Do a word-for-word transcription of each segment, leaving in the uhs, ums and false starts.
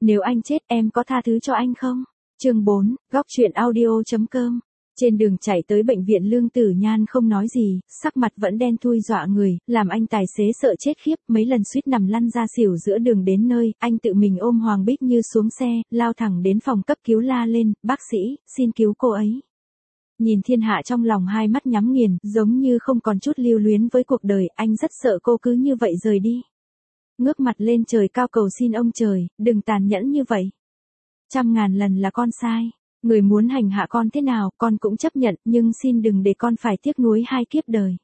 Nếu anh chết em có tha thứ cho anh không? Chương bốn, góc truyện audio chấm com. Trên đường chạy tới bệnh viện Lương Tử Nhan không nói gì, sắc mặt vẫn đen thui dọa người, làm anh tài xế sợ chết khiếp, mấy lần suýt nằm lăn ra xỉu giữa đường đến nơi, anh tự mình ôm Hoàng Bích Như xuống xe, lao thẳng đến phòng cấp cứu la lên, bác sĩ, xin cứu cô ấy. Nhìn thiên hạ trong lòng hai mắt nhắm nghiền, giống như không còn chút lưu luyến với cuộc đời, anh rất sợ cô cứ như vậy rời đi. Ngước mặt lên trời cao cầu xin ông trời, đừng tàn nhẫn như vậy. Trăm ngàn lần là con sai. Người muốn hành hạ con thế nào, con cũng chấp nhận, nhưng xin đừng để con phải tiếc nuối hai kiếp đời.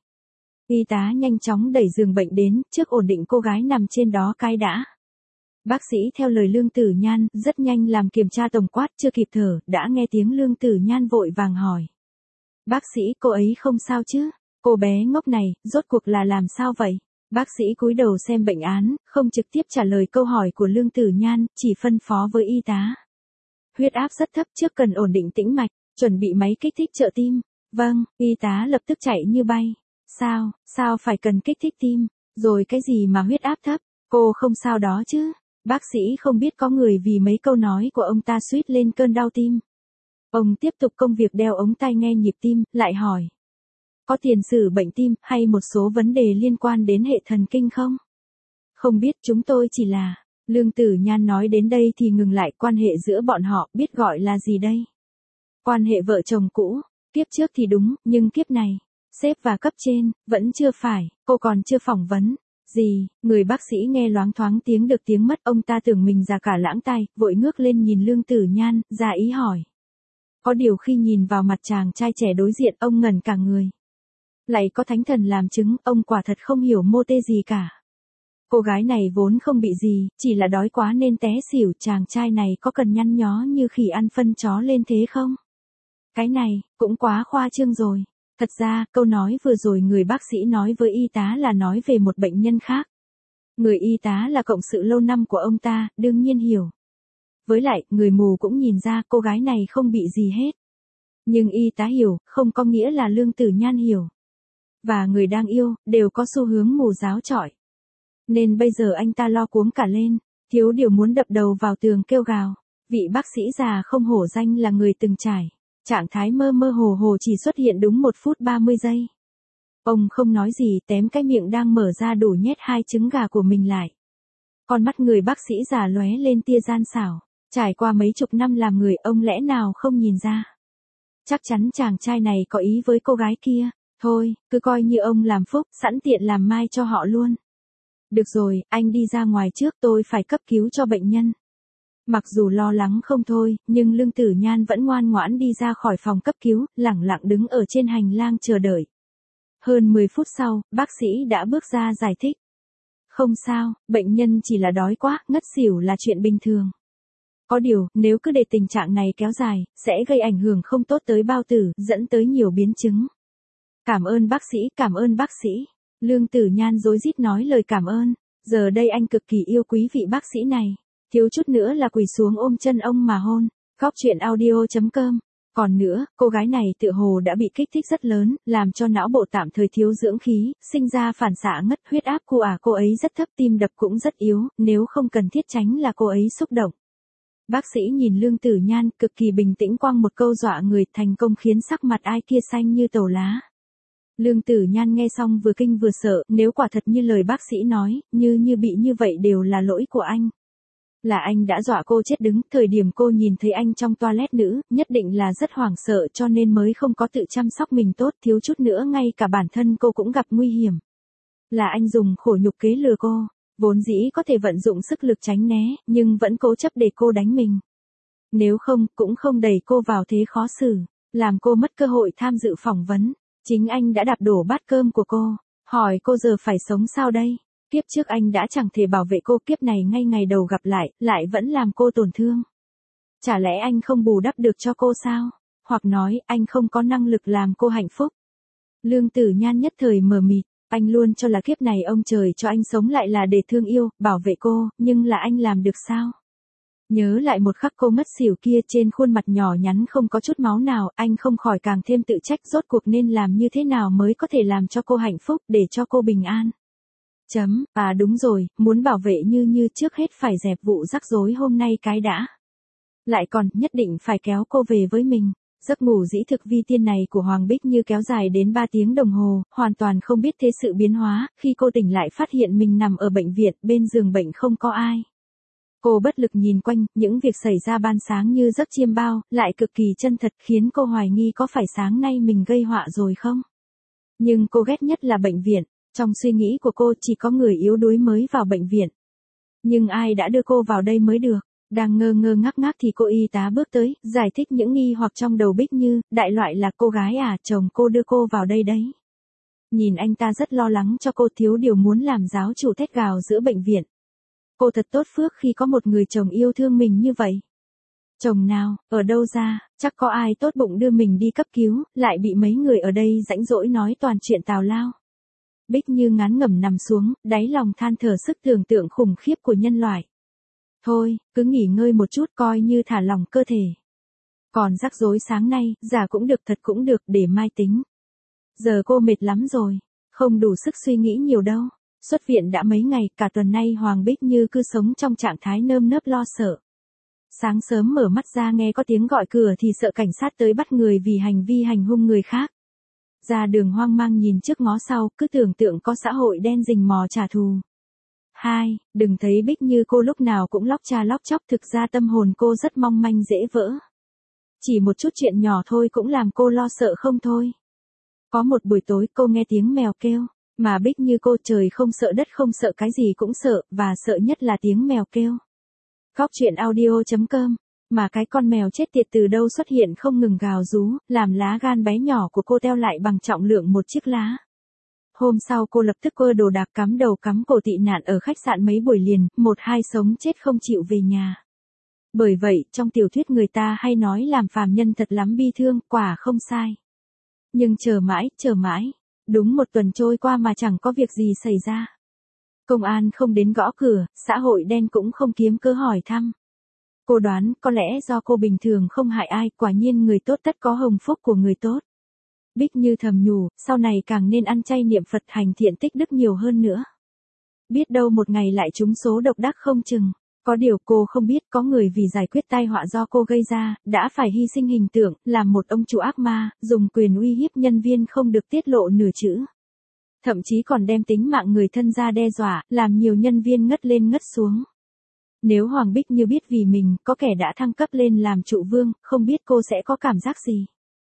Y tá nhanh chóng đẩy giường bệnh đến, trước ổn định cô gái nằm trên đó cái đã. Bác sĩ theo lời Lương Tử Nhan, rất nhanh làm kiểm tra tổng quát, chưa kịp thở, đã nghe tiếng Lương Tử Nhan vội vàng hỏi. Bác sĩ, cô ấy không sao chứ? Cô bé ngốc này, rốt cuộc là làm sao vậy? Bác sĩ cúi đầu xem bệnh án, không trực tiếp trả lời câu hỏi của Lương Tử Nhan, chỉ phân phó với y tá. Huyết áp rất thấp, trước cần ổn định tĩnh mạch, chuẩn bị máy kích thích trợ tim. Vâng, y tá lập tức chạy như bay. Sao, sao phải cần kích thích tim? Rồi cái gì mà huyết áp thấp? Cô không sao đó chứ? Bác sĩ không biết có người vì mấy câu nói của ông ta suýt lên cơn đau tim. Ông tiếp tục công việc đeo ống tai nghe nhịp tim, lại hỏi. Có tiền sử bệnh tim, hay một số vấn đề liên quan đến hệ thần kinh không? Không biết, chúng tôi chỉ là... Lương Tử Nhan nói đến đây thì ngừng lại, quan hệ giữa bọn họ, biết gọi là gì đây? Quan hệ vợ chồng cũ, kiếp trước thì đúng, nhưng kiếp này, sếp và cấp trên, vẫn chưa phải, cô còn chưa phỏng vấn. Gì, người bác sĩ nghe loáng thoáng tiếng được tiếng mất, ông ta tưởng mình già cả lãng tai, vội ngước lên nhìn Lương Tử Nhan, ra ý hỏi. Có điều khi nhìn vào mặt chàng trai trẻ đối diện, ông ngẩn cả người. Lại có thánh thần làm chứng, ông quả thật không hiểu mô tê gì cả. Cô gái này vốn không bị gì, chỉ là đói quá nên té xỉu, chàng trai này có cần nhăn nhó như khỉ ăn phân chó lên thế không? Cái này, cũng quá khoa trương rồi. Thật ra, câu nói vừa rồi người bác sĩ nói với y tá là nói về một bệnh nhân khác. Người y tá là cộng sự lâu năm của ông ta, đương nhiên hiểu. Với lại, người mù cũng nhìn ra cô gái này không bị gì hết. Nhưng y tá hiểu, không có nghĩa là Lương Tử Nhan hiểu. Và người đang yêu, đều có xu hướng mù giáo chọi. Nên bây giờ anh ta lo cuống cả lên, thiếu điều muốn đập đầu vào tường kêu gào. Vị bác sĩ già không hổ danh là người từng trải. Trạng thái mơ mơ hồ hồ chỉ xuất hiện đúng một phút ba mươi giây. Ông không nói gì, tém cái miệng đang mở ra đủ nhét hai trứng gà của mình lại. Con mắt người bác sĩ già lóe lên tia gian xảo. Trải qua mấy chục năm làm người, ông lẽ nào không nhìn ra. Chắc chắn chàng trai này có ý với cô gái kia. Thôi, cứ coi như ông làm phúc, sẵn tiện làm mai cho họ luôn. Được rồi, anh đi ra ngoài trước, tôi phải cấp cứu cho bệnh nhân. Mặc dù lo lắng không thôi, nhưng Lương Tử Nhan vẫn ngoan ngoãn đi ra khỏi phòng cấp cứu, lẳng lặng đứng ở trên hành lang chờ đợi. Hơn mười phút sau, bác sĩ đã bước ra giải thích. Không sao, bệnh nhân chỉ là đói quá, ngất xỉu là chuyện bình thường. Có điều, nếu cứ để tình trạng này kéo dài, sẽ gây ảnh hưởng không tốt tới bao tử, dẫn tới nhiều biến chứng. Cảm ơn bác sĩ, cảm ơn bác sĩ. Lương Tử Nhan rối rít nói lời cảm ơn. Giờ đây anh cực kỳ yêu quý vị bác sĩ này. Thiếu chút nữa là quỳ xuống ôm chân ông mà hôn. Góc truyện audio chấm com. Còn nữa, cô gái này tựa hồ đã bị kích thích rất lớn, làm cho não bộ tạm thời thiếu dưỡng khí, sinh ra phản xạ ngất, huyết áp của à cô ấy rất thấp, tim đập cũng rất yếu, nếu không cần thiết tránh là cô ấy xúc động. Bác sĩ nhìn Lương Tử Nhan, cực kỳ bình tĩnh quăng một câu dọa người, thành công khiến sắc mặt ai kia xanh như tàu lá. Lương Tử Nhan nghe xong vừa kinh vừa sợ, nếu quả thật như lời bác sĩ nói, như như bị như vậy đều là lỗi của anh. Là anh đã dọa cô chết đứng, thời điểm cô nhìn thấy anh trong toilet nữ, nhất định là rất hoảng sợ cho nên mới không có tự chăm sóc mình tốt, thiếu chút nữa ngay cả bản thân cô cũng gặp nguy hiểm. Là anh dùng khổ nhục kế lừa cô, vốn dĩ có thể vận dụng sức lực tránh né, nhưng vẫn cố chấp để cô đánh mình. Nếu không, cũng không đẩy cô vào thế khó xử, làm cô mất cơ hội tham dự phỏng vấn. Chính anh đã đạp đổ bát cơm của cô, hỏi cô giờ phải sống sao đây? Kiếp trước anh đã chẳng thể bảo vệ cô, kiếp này ngay ngày đầu gặp lại, lại vẫn làm cô tổn thương. Chả lẽ anh không bù đắp được cho cô sao? Hoặc nói, anh không có năng lực làm cô hạnh phúc? Lương Tử Nhan nhất thời mờ mịt, anh luôn cho là kiếp này ông trời cho anh sống lại là để thương yêu, bảo vệ cô, nhưng là anh làm được sao? Nhớ lại một khắc cô ngất xỉu kia, trên khuôn mặt nhỏ nhắn không có chút máu nào, anh không khỏi càng thêm tự trách, rốt cuộc nên làm như thế nào mới có thể làm cho cô hạnh phúc, để cho cô bình an. Chấm, à đúng rồi, muốn bảo vệ Như Như trước hết phải dẹp vụ rắc rối hôm nay cái đã. Lại còn, nhất định phải kéo cô về với mình. Giấc ngủ dĩ thực vi tiên này của Hoàng Bích Như kéo dài đến ba tiếng đồng hồ, hoàn toàn không biết thế sự biến hóa, khi cô tỉnh lại phát hiện mình nằm ở bệnh viện, bên giường bệnh không có ai. Cô bất lực nhìn quanh, những việc xảy ra ban sáng như giấc chiêm bao, lại cực kỳ chân thật khiến cô hoài nghi có phải sáng nay mình gây họa rồi không? Nhưng cô ghét nhất là bệnh viện, trong suy nghĩ của cô chỉ có người yếu đuối mới vào bệnh viện. Nhưng ai đã đưa cô vào đây mới được? Đang ngơ ngơ ngác ngác thì cô y tá bước tới, giải thích những nghi hoặc trong đầu Bích Như, đại loại là cô gái à, chồng cô đưa cô vào đây đấy. Nhìn anh ta rất lo lắng cho cô, thiếu điều muốn làm giáo chủ thét gào giữa bệnh viện. Cô thật tốt phước khi có một người chồng yêu thương mình như vậy. Chồng nào, ở đâu ra, chắc có ai tốt bụng đưa mình đi cấp cứu, lại bị mấy người ở đây rãnh rỗi nói toàn chuyện tào lao. Bích Như ngán ngẩm nằm xuống, đáy lòng than thở sức tưởng tượng khủng khiếp của nhân loại. Thôi, cứ nghỉ ngơi một chút coi như thả lỏng cơ thể. Còn rắc rối sáng nay, giả cũng được thật cũng được, để mai tính. Giờ cô mệt lắm rồi, không đủ sức suy nghĩ nhiều đâu. Xuất viện đã mấy ngày, cả tuần nay Hoàng Bích Như cứ sống trong trạng thái nơm nớp lo sợ. Sáng sớm mở mắt ra nghe có tiếng gọi cửa thì sợ cảnh sát tới bắt người vì hành vi hành hung người khác. Ra đường hoang mang nhìn trước ngó sau, cứ tưởng tượng có xã hội đen rình mò trả thù. Hai, đừng thấy Bích Như cô lúc nào cũng lóc cha lóc chóc, thực ra tâm hồn cô rất mong manh dễ vỡ. Chỉ một chút chuyện nhỏ thôi cũng làm cô lo sợ không thôi. Có một buổi tối cô nghe tiếng mèo kêu, mà Bích Như cô trời không sợ đất không sợ cái gì cũng sợ, và sợ nhất là tiếng mèo kêu. Góc truyện audio chấm com, mà cái con mèo chết tiệt từ đâu xuất hiện không ngừng gào rú, làm lá gan bé nhỏ của cô teo lại bằng trọng lượng một chiếc lá. Hôm sau cô lập tức quơ đồ đạc cắm đầu cắm cổ tị nạn ở khách sạn mấy buổi liền, một hai sống chết không chịu về nhà. Bởi vậy, trong tiểu thuyết người ta hay nói làm phàm nhân thật lắm bi thương, quả không sai. Nhưng chờ mãi, chờ mãi, đúng một tuần trôi qua mà chẳng có việc gì xảy ra. Công an không đến gõ cửa, xã hội đen cũng không kiếm cớ hỏi thăm. Cô đoán có lẽ do cô bình thường không hại ai, quả nhiên người tốt tất có hồng phúc của người tốt. Bích Như thầm nhủ, sau này càng nên ăn chay niệm Phật hành thiện tích đức nhiều hơn nữa. Biết đâu một ngày lại trúng số độc đắc không chừng. Có điều cô không biết có người vì giải quyết tai họa do cô gây ra, đã phải hy sinh hình tượng, làm một ông chủ ác ma, dùng quyền uy hiếp nhân viên không được tiết lộ nửa chữ. Thậm chí còn đem tính mạng người thân ra đe dọa, làm nhiều nhân viên ngất lên ngất xuống. Nếu Hoàng Bích Như biết vì mình có kẻ đã thăng cấp lên làm trụ vương, không biết cô sẽ có cảm giác gì.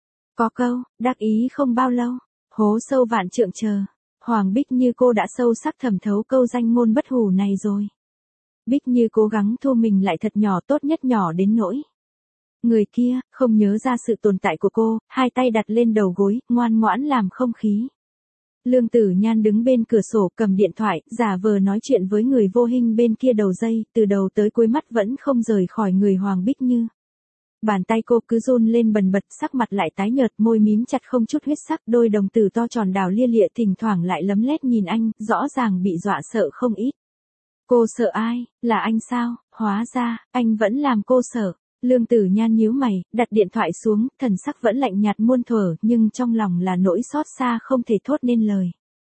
Có câu, đắc ý không bao lâu, hố sâu vạn trượng chờ. Hoàng Bích Như cô đã sâu sắc thẩm thấu câu danh ngôn bất hủ này rồi. Bích Như cố gắng thu mình lại thật nhỏ, tốt nhất nhỏ đến nỗi người kia không nhớ ra sự tồn tại của cô, hai tay đặt lên đầu gối, ngoan ngoãn làm không khí. Lương Tử Nhan đứng bên cửa sổ cầm điện thoại, giả vờ nói chuyện với người vô hình bên kia đầu dây, từ đầu tới cuối mắt vẫn không rời khỏi người Hoàng Bích Như. Bàn tay cô cứ run lên bần bật, sắc mặt lại tái nhợt, môi mím chặt không chút huyết sắc, đôi đồng tử to tròn đào lia lịa thỉnh thoảng lại lấm lét nhìn anh, rõ ràng bị dọa sợ không ít. Cô sợ ai, là anh sao, hóa ra, anh vẫn làm cô sợ. Lương Tử Nhan nhíu mày, đặt điện thoại xuống, thần sắc vẫn lạnh nhạt muôn thuở, nhưng trong lòng là nỗi xót xa không thể thốt nên lời.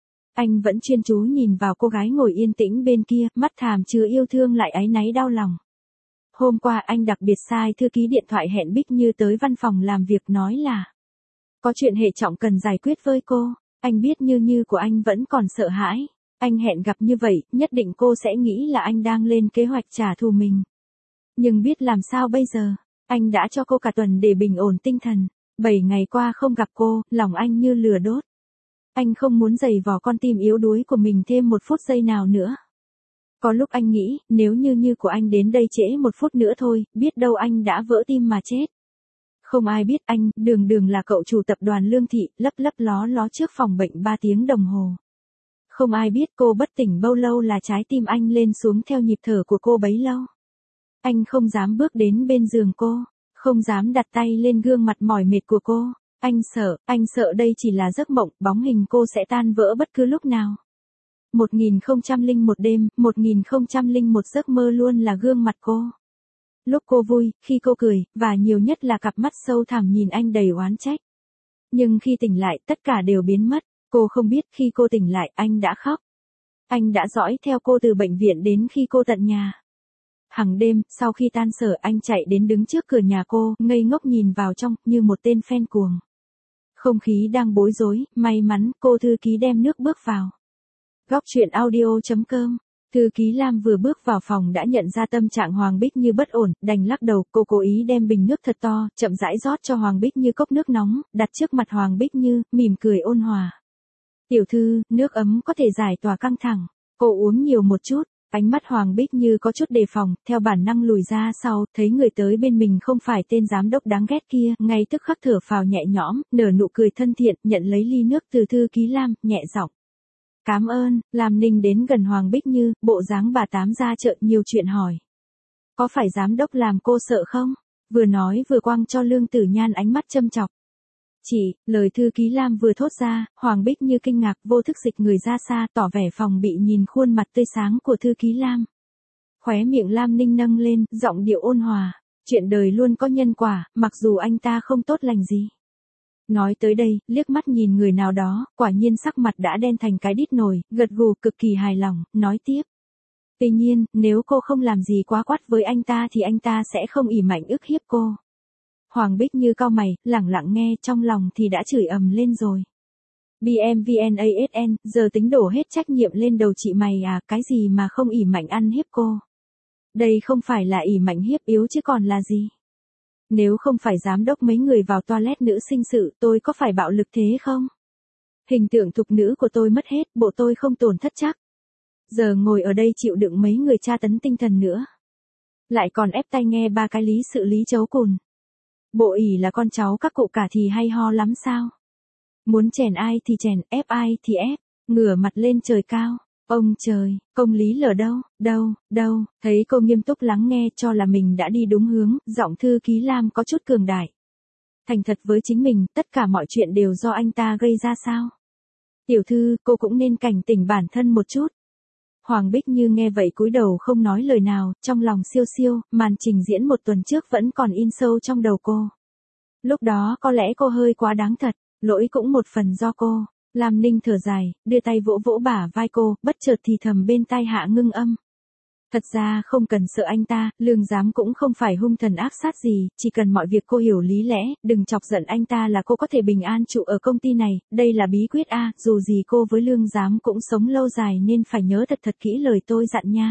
Anh vẫn chuyên chú nhìn vào cô gái ngồi yên tĩnh bên kia, mắt thàm chứa yêu thương lại áy náy đau lòng. Hôm qua anh đặc biệt sai thư ký điện thoại hẹn Bích Như tới văn phòng làm việc, nói là có chuyện hệ trọng cần giải quyết với cô. Anh biết Như Như của anh vẫn còn sợ hãi. Anh hẹn gặp như vậy, nhất định cô sẽ nghĩ là anh đang lên kế hoạch trả thù mình. Nhưng biết làm sao bây giờ, anh đã cho cô cả tuần để bình ổn tinh thần. Bảy ngày qua không gặp cô, lòng anh như lửa đốt. Anh không muốn giày vò con tim yếu đuối của mình thêm một phút giây nào nữa. Có lúc anh nghĩ, nếu Như Như của anh đến đây trễ một phút nữa thôi, biết đâu anh đã vỡ tim mà chết. Không ai biết anh, đường đường là cậu chủ tập đoàn Lương Thị, lấp lấp ló ló trước phòng bệnh ba tiếng đồng hồ. Không ai biết cô bất tỉnh bao lâu là trái tim anh lên xuống theo nhịp thở của cô bấy lâu. Anh không dám bước đến bên giường cô, không dám đặt tay lên gương mặt mỏi mệt của cô. Anh sợ, anh sợ đây chỉ là giấc mộng, bóng hình cô sẽ tan vỡ bất cứ lúc nào. Một nghìn không trăm lẻ một đêm, một nghìn không trăm lẻ một giấc mơ luôn là gương mặt cô. Lúc cô vui, khi cô cười, và nhiều nhất là cặp mắt sâu thẳm nhìn anh đầy oán trách. Nhưng khi tỉnh lại, tất cả đều biến mất. Cô không biết khi cô tỉnh lại, anh đã khóc. Anh đã dõi theo cô từ bệnh viện đến khi cô tận nhà. Hàng đêm, sau khi tan sở anh chạy đến đứng trước cửa nhà cô, ngây ngốc nhìn vào trong, như một tên fan cuồng. Không khí đang bối rối, may mắn, cô thư ký đem nước bước vào. Góc truyện audio chấm com. Thư ký Lam vừa bước vào phòng đã nhận ra tâm trạng Hoàng Bích Như bất ổn, đành lắc đầu, cô cố ý đem bình nước thật to, chậm rãi rót cho Hoàng Bích Như cốc nước nóng, đặt trước mặt Hoàng Bích Như, mỉm cười ôn hòa. Tiểu thư, nước ấm có thể giải tỏa căng thẳng, cô uống nhiều một chút. Ánh mắt Hoàng Bích Như có chút đề phòng, theo bản năng lùi ra sau, thấy người tới bên mình không phải tên giám đốc đáng ghét kia, ngay tức khắc thở phào nhẹ nhõm, nở nụ cười thân thiện, nhận lấy ly nước từ thư ký Lam, nhẹ giọng. Cảm ơn. Lam Ninh đến gần Hoàng Bích Như, bộ dáng bà tám ra chợ nhiều chuyện hỏi. Có phải giám đốc làm cô sợ không? Vừa nói vừa quăng cho Lương Tử Nhan ánh mắt châm chọc. Chị, lời thư ký Lam vừa thốt ra, Hoàng Bích Như kinh ngạc, vô thức dịch người ra xa, tỏ vẻ phòng bị nhìn khuôn mặt tươi sáng của thư ký Lam. Khóe miệng Lam Ninh nâng lên, giọng điệu ôn hòa. Chuyện đời luôn có nhân quả, mặc dù anh ta không tốt lành gì. Nói tới đây, liếc mắt nhìn người nào đó, quả nhiên sắc mặt đã đen thành cái đít nồi, gật gù cực kỳ hài lòng, nói tiếp. Tuy nhiên, nếu cô không làm gì quá quắt với anh ta thì anh ta sẽ không ỷ mạnh ức hiếp cô. Hoàng Bích Như cau mày, lẳng lặng nghe, trong lòng thì đã chửi ầm lên rồi. bê em vê en a ét en, giờ tính đổ hết trách nhiệm lên đầu chị mày à, cái gì mà không ỷ mạnh ăn hiếp cô. Đây không phải là ỷ mạnh hiếp yếu chứ còn là gì. Nếu không phải giám đốc mấy người vào toilet nữ sinh sự, tôi có phải bạo lực thế không? Hình tượng thục nữ của tôi mất hết, bộ tôi không tổn thất chắc. Giờ ngồi ở đây chịu đựng mấy người tra tấn tinh thần nữa. Lại còn ép tai nghe ba cái lý sự lý chấu cùn. Bộ ỷ là con cháu các cụ cả thì hay ho lắm sao? Muốn chèn ai thì chèn, ép ai thì ép, ngửa mặt lên trời cao. Ông trời, công lý lở đâu, đâu, đâu, thấy cô nghiêm túc lắng nghe cho là mình đã đi đúng hướng, giọng thư ký Lam có chút cường đại. Thành thật với chính mình, tất cả mọi chuyện đều do anh ta gây ra sao? Tiểu thư, cô cũng nên cảnh tỉnh bản thân một chút. Hoàng Bích Như nghe vậy cúi đầu không nói lời nào, trong lòng siêu siêu, màn trình diễn một tuần trước vẫn còn in sâu trong đầu cô. Lúc đó có lẽ cô hơi quá đáng thật, lỗi cũng một phần do cô. Lam Ninh thở dài, đưa tay vỗ vỗ bả vai cô, bất chợt thì thầm bên tai hạ ngưng âm. Thật ra không cần sợ anh ta, Lương Giám cũng không phải hung thần ác sát gì, chỉ cần mọi việc cô hiểu lý lẽ, đừng chọc giận anh ta là cô có thể bình an trụ ở công ty này, đây là bí quyết a, dù gì cô với Lương Giám cũng sống lâu dài nên phải nhớ thật thật kỹ lời tôi dặn nha.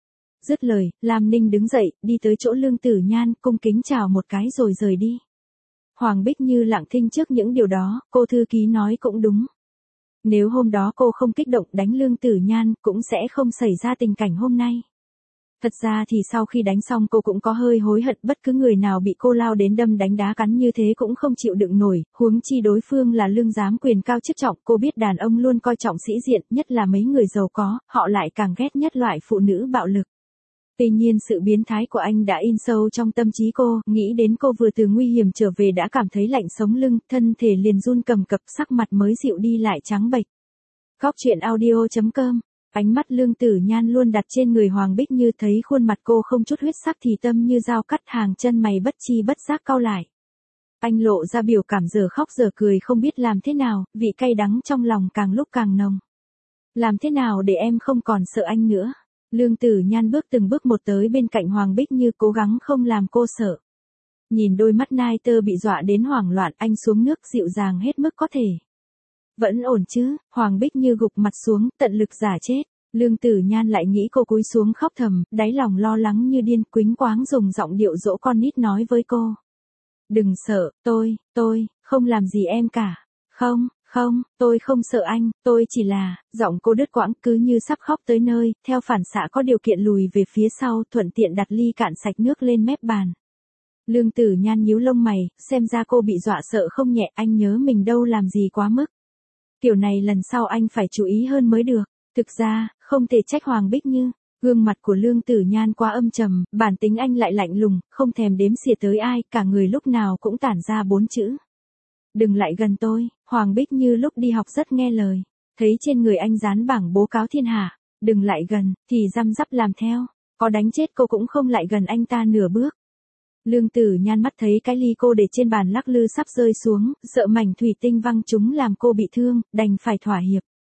Dứt lời, Lam Ninh đứng dậy, đi tới chỗ Lương Tử Nhan, cung kính chào một cái rồi rời đi. Hoàng Bích Như lặng thinh trước những điều đó, cô thư ký nói cũng đúng. Nếu hôm đó cô không kích động đánh Lương Tử Nhan, cũng sẽ không xảy ra tình cảnh hôm nay. Thật ra thì sau khi đánh xong cô cũng có hơi hối hận, bất cứ người nào bị cô lao đến đâm đánh đá cắn như thế cũng không chịu đựng nổi, huống chi đối phương là Lương Giám quyền cao chức trọng, cô biết đàn ông luôn coi trọng sĩ diện, nhất là mấy người giàu có, họ lại càng ghét nhất loại phụ nữ bạo lực. Tuy nhiên sự biến thái của anh đã in sâu trong tâm trí cô, nghĩ đến cô vừa từ nguy hiểm trở về đã cảm thấy lạnh sống lưng, thân thể liền run cầm cập, sắc mặt mới dịu đi lại trắng bệch. Góc truyện audio chấm com. Ánh mắt Lương Tử Nhan luôn đặt trên người Hoàng Bích Như, thấy khuôn mặt cô không chút huyết sắc thì tâm như dao cắt, hàng chân mày bất chi bất giác cau lại. Anh lộ ra biểu cảm giờ khóc giờ cười không biết làm thế nào, vị cay đắng trong lòng càng lúc càng nồng. Làm thế nào để em không còn sợ anh nữa? Lương Tử Nhan bước từng bước một tới bên cạnh Hoàng Bích Như, cố gắng không làm cô sợ. Nhìn đôi mắt nai tơ bị dọa đến hoảng loạn, anh xuống nước dịu dàng hết mức có thể. Vẫn ổn chứ? Hoàng Bích Như gục mặt xuống, tận lực giả chết. Lương Tử Nhan lại nghĩ cô cúi xuống khóc thầm, đáy lòng lo lắng như điên, quýnh quáng dùng giọng điệu dỗ con nít nói với cô. Đừng sợ, tôi, tôi, không làm gì em cả. Không, không, tôi không sợ anh, tôi chỉ là, giọng cô đứt quãng cứ như sắp khóc tới nơi, theo phản xạ có điều kiện lùi về phía sau, thuận tiện đặt ly cạn sạch nước lên mép bàn. Lương Tử Nhan nhíu lông mày, xem ra cô bị dọa sợ không nhẹ, anh nhớ mình đâu làm gì quá mức. Kiểu này lần sau anh phải chú ý hơn mới được. Thực ra, không thể trách Hoàng Bích Như, gương mặt của Lương Tử Nhan quá âm trầm, bản tính anh lại lạnh lùng, không thèm đếm xỉa tới ai, cả người lúc nào cũng tản ra bốn chữ. Đừng lại gần tôi. Hoàng Bích Như lúc đi học rất nghe lời, thấy trên người anh dán bảng bố cáo thiên hạ, đừng lại gần, thì răm rắp làm theo, có đánh chết cô cũng không lại gần anh ta nửa bước. Lương Tử Nhan mắt thấy cái ly cô để trên bàn lắc lư sắp rơi xuống, sợ mảnh thủy tinh văng trúng làm cô bị thương, đành phải thỏa hiệp.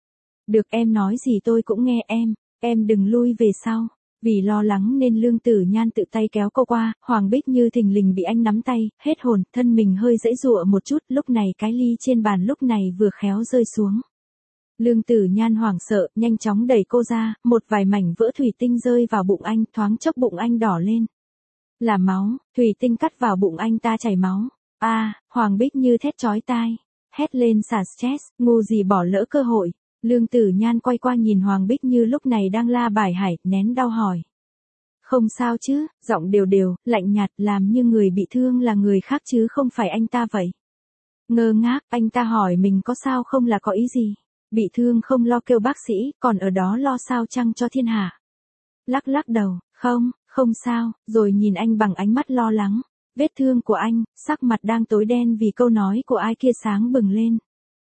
Được, em nói gì tôi cũng nghe em, em đừng lui về sau. Vì lo lắng nên Lương Tử Nhan tự tay kéo cô qua, Hoàng Bích Như thình lình bị anh nắm tay, hết hồn, thân mình hơi giãy giụa một chút, lúc này cái ly trên bàn lúc này vừa khéo rơi xuống. Lương Tử Nhan hoảng sợ, nhanh chóng đẩy cô ra, một vài mảnh vỡ thủy tinh rơi vào bụng anh, thoáng chốc bụng anh đỏ lên. Là máu, thủy tinh cắt vào bụng anh ta chảy máu. A, à, Hoàng Bích Như thét chói tai, hét lên xả stress, ngu gì bỏ lỡ cơ hội. Lương Tử Nhan quay qua nhìn Hoàng Bích Như lúc này đang la bài hải, nén đau hỏi. Không sao chứ, giọng đều đều, lạnh nhạt, làm như người bị thương là người khác chứ không phải anh ta vậy. Ngơ ngác, anh ta hỏi mình có sao không là có ý gì. Bị thương không lo kêu bác sĩ, còn ở đó lo sao chăng cho thiên hạ. Lắc lắc đầu, không, không sao, rồi nhìn anh bằng ánh mắt lo lắng. Vết thương của anh, sắc mặt đang tối đen vì câu nói của ai kia sáng bừng lên.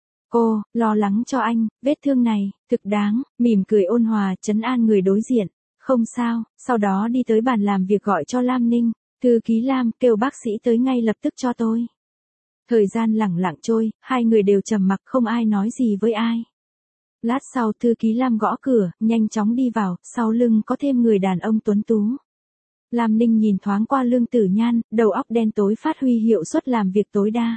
Cô, lo lắng cho anh, vết thương này, thực đáng, mỉm cười ôn hòa, trấn an người đối diện. Không sao, sau đó đi tới bàn làm việc gọi cho Lam Ninh, thư ký Lam, kêu bác sĩ tới ngay lập tức cho tôi. Thời gian lẳng lặng trôi, hai người đều trầm mặc không ai nói gì với ai. Lát sau thư ký Lam gõ cửa, nhanh chóng đi vào, sau lưng có thêm người đàn ông tuấn tú. Lam Ninh nhìn thoáng qua Lương Tử Nhan, đầu óc đen tối phát huy hiệu suất làm việc tối đa.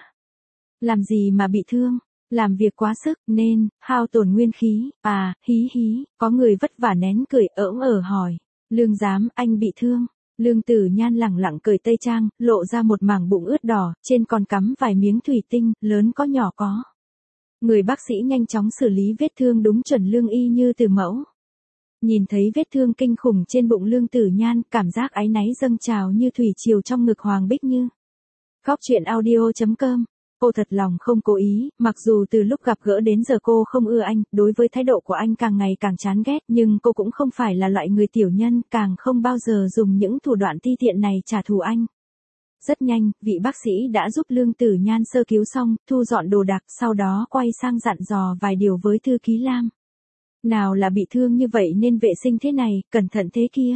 Làm gì mà bị thương? Làm việc quá sức, nên, hao tổn nguyên khí, à, hí hí, có người vất vả nén cười ỡm ở hỏi. Lương giám, anh bị thương. Lương Tử Nhan lẳng lặng cởi tây trang, lộ ra một mảng bụng ướt đỏ, trên còn cắm vài miếng thủy tinh, lớn có nhỏ có. Người bác sĩ nhanh chóng xử lý vết thương đúng chuẩn lương y như từ mẫu. Nhìn thấy vết thương kinh khủng trên bụng Lương Tử Nhan, cảm giác áy náy dâng trào như thủy triều trong ngực Hoàng Bích Như. Góc truyện audio chấm com. Cô thật lòng không cố ý, mặc dù từ lúc gặp gỡ đến giờ cô không ưa anh, đối với thái độ của anh càng ngày càng chán ghét, nhưng cô cũng không phải là loại người tiểu nhân, càng không bao giờ dùng những thủ đoạn ti tiện này trả thù anh. Rất nhanh, vị bác sĩ đã giúp Lương Tử Nhan sơ cứu xong, thu dọn đồ đạc, sau đó quay sang dặn dò vài điều với thư ký Lam. Nào là bị thương như vậy nên vệ sinh thế này, cẩn thận thế kia.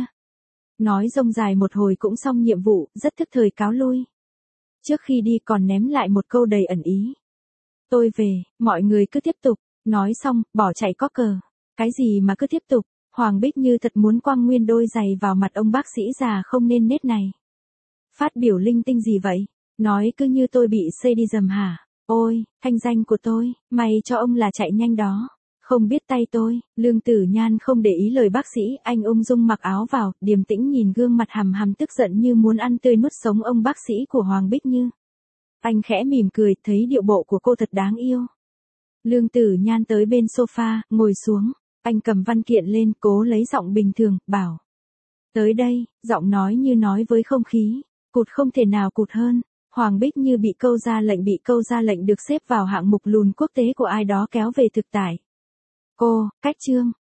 Nói rông dài một hồi cũng xong nhiệm vụ, rất thức thời cáo lui. Trước khi đi còn ném lại một câu đầy ẩn ý. Tôi về, mọi người cứ tiếp tục. Nói xong, bỏ chạy có cờ. Cái gì mà cứ tiếp tục, Hoàng Bích Như thật muốn quăng nguyên đôi giày vào mặt ông bác sĩ già không nên nết này. Phát biểu linh tinh gì vậy? Nói cứ như tôi bị sadism hả? Ôi, thanh danh của tôi, may cho ông là chạy nhanh đó. Không biết tay tôi, Lương Tử Nhan không để ý lời bác sĩ, anh ung dung mặc áo vào, điềm tĩnh nhìn gương mặt hằm hằm tức giận như muốn ăn tươi nuốt sống ông bác sĩ của Hoàng Bích Như. Anh khẽ mỉm cười, thấy điệu bộ của cô thật đáng yêu. Lương Tử Nhan tới bên sofa, ngồi xuống, anh cầm văn kiện lên, cố lấy giọng bình thường, bảo. Tới đây, giọng nói như nói với không khí, cụt không thể nào cụt hơn. Hoàng Bích Như bị câu ra lệnh bị câu ra lệnh được xếp vào hạng mục lùn quốc tế của ai đó kéo về thực tại. Cô, cách chương,